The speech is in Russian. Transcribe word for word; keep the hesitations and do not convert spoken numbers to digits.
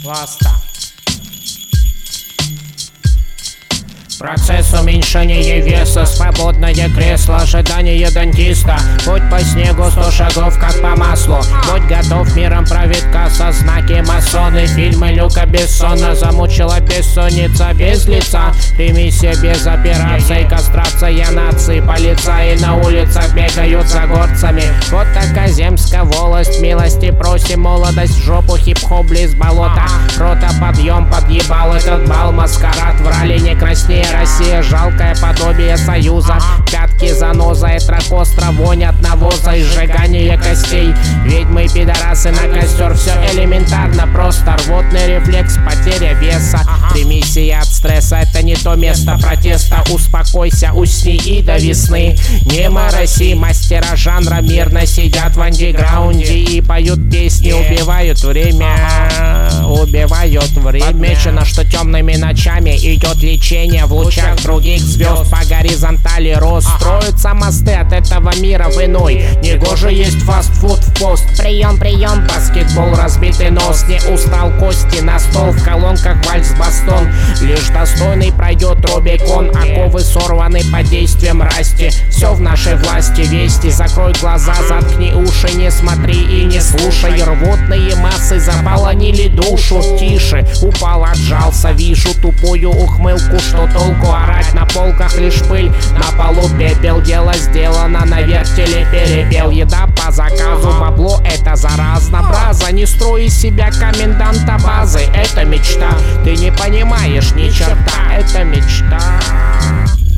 Баста. Процесс уменьшения веса, свободное кресло, ожидание дантиста. Путь по снегу, сто шагов, как по маслу. Будь готов, миром правит касса, знаки масоны. Фильмы Люка Бессона замучила бессонница без лица. Ремиссия без операций, кастрация нации. Полицаи на улицах бегают за горцами. Вот такая земская волость, милости просим, молодость в жопу, хип-хоп близ болота. Рота подъем, подъебал этот бал, маскарад, врали не краснее. Россия, жалкое подобие союза. Пятки заноза, этрокостра, вонь от навоза и сжигание костей. Ведьмы и пидорасы на костер, все элементарно, просто рвотный рефлекс, потеря веса. Ремиссия от стресса, это не то место протеста. Успокойся, усни и до весны. Не мороси, мастера жанра мирно сидят в андеграунде и поют песни, убивают время. Убивают время. Отмечено, что темными ночами идет лечение в лучах других звезд. По горизонтали рост, строятся мосты от этого мира в иной. Негоже есть фастфуд в пост. Прием, прием, баскетбол, разбитый нос. Не устал, кости на стол, в колонках вальс-бастон. Лишь достойный пройдет Рубикон. Оковы сорваны под действием расти. Все в нашей власти, вести. Закрой глаза, заткни уши, не смотри и не слушай. Рвотные массы заполонили душу. Тише, упал, отжался, вижу тупую ухмылку. Что толку орать, на полках лишь пыль, на полу пепел. Дело сделано, на вертеле перепел. Еда по заказу, бабло это заразно. Браза, не строй из себя коменданта базы. Это мечта, ты не понимаешь ни черта. Это мечта.